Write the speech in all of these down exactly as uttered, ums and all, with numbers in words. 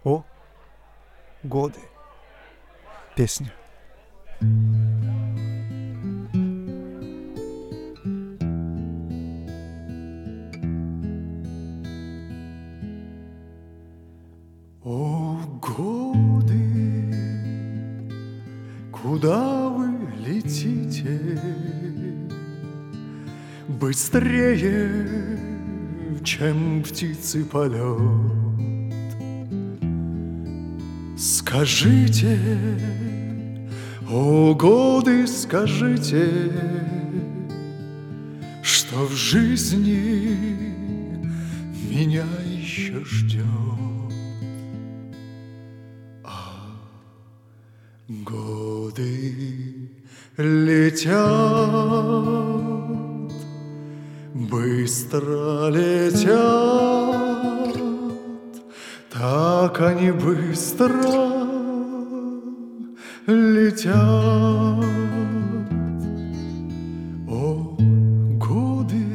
О, годы. Песня. О, годы, куда вы летите? Быстрее, чем птицы полет. Скажите, о, годы, скажите, что в жизни меня еще ждет. А годы летят, быстро летят, так они быстро летят. О, годы,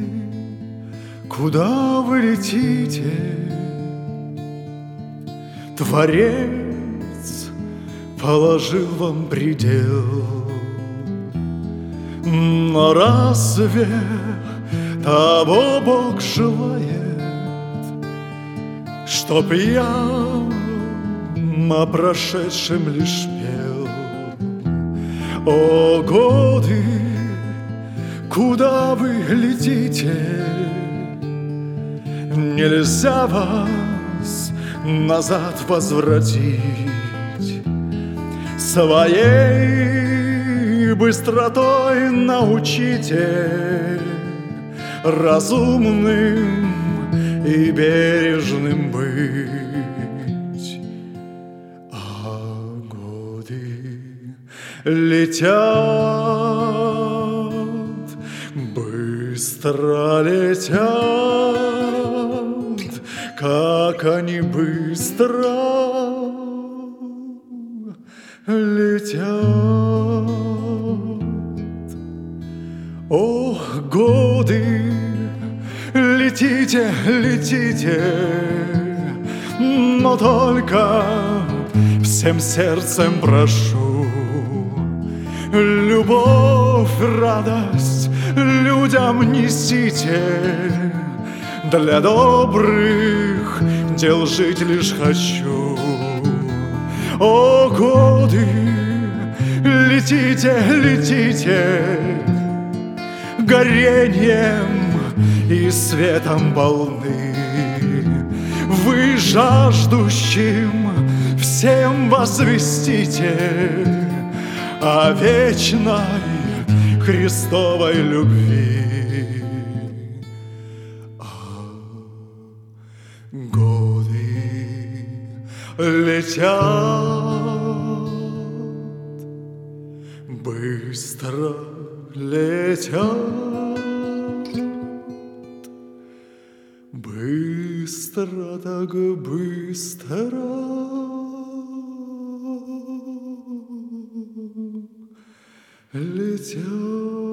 куда вы летите? Творец положил вам предел. Но разве того Бог желает, чтоб я о прошедшем лишь пел? О, годы, куда вы летите? Нельзя вас назад возвратить. Своей быстротой научите разумным и бережным быть. А годы летят, быстро летят, как они быстро летят. О, годы, летите, летите, но только всем сердцем прошу: любовь, радость людям несите. Для добрых дел жить лишь хочу. О, годы, летите, летите, горением и светом полны. Вы жаждущим всем возвестите о вечной Христовой любви. А годы летят, быстро летят, быстро, так быстро летят.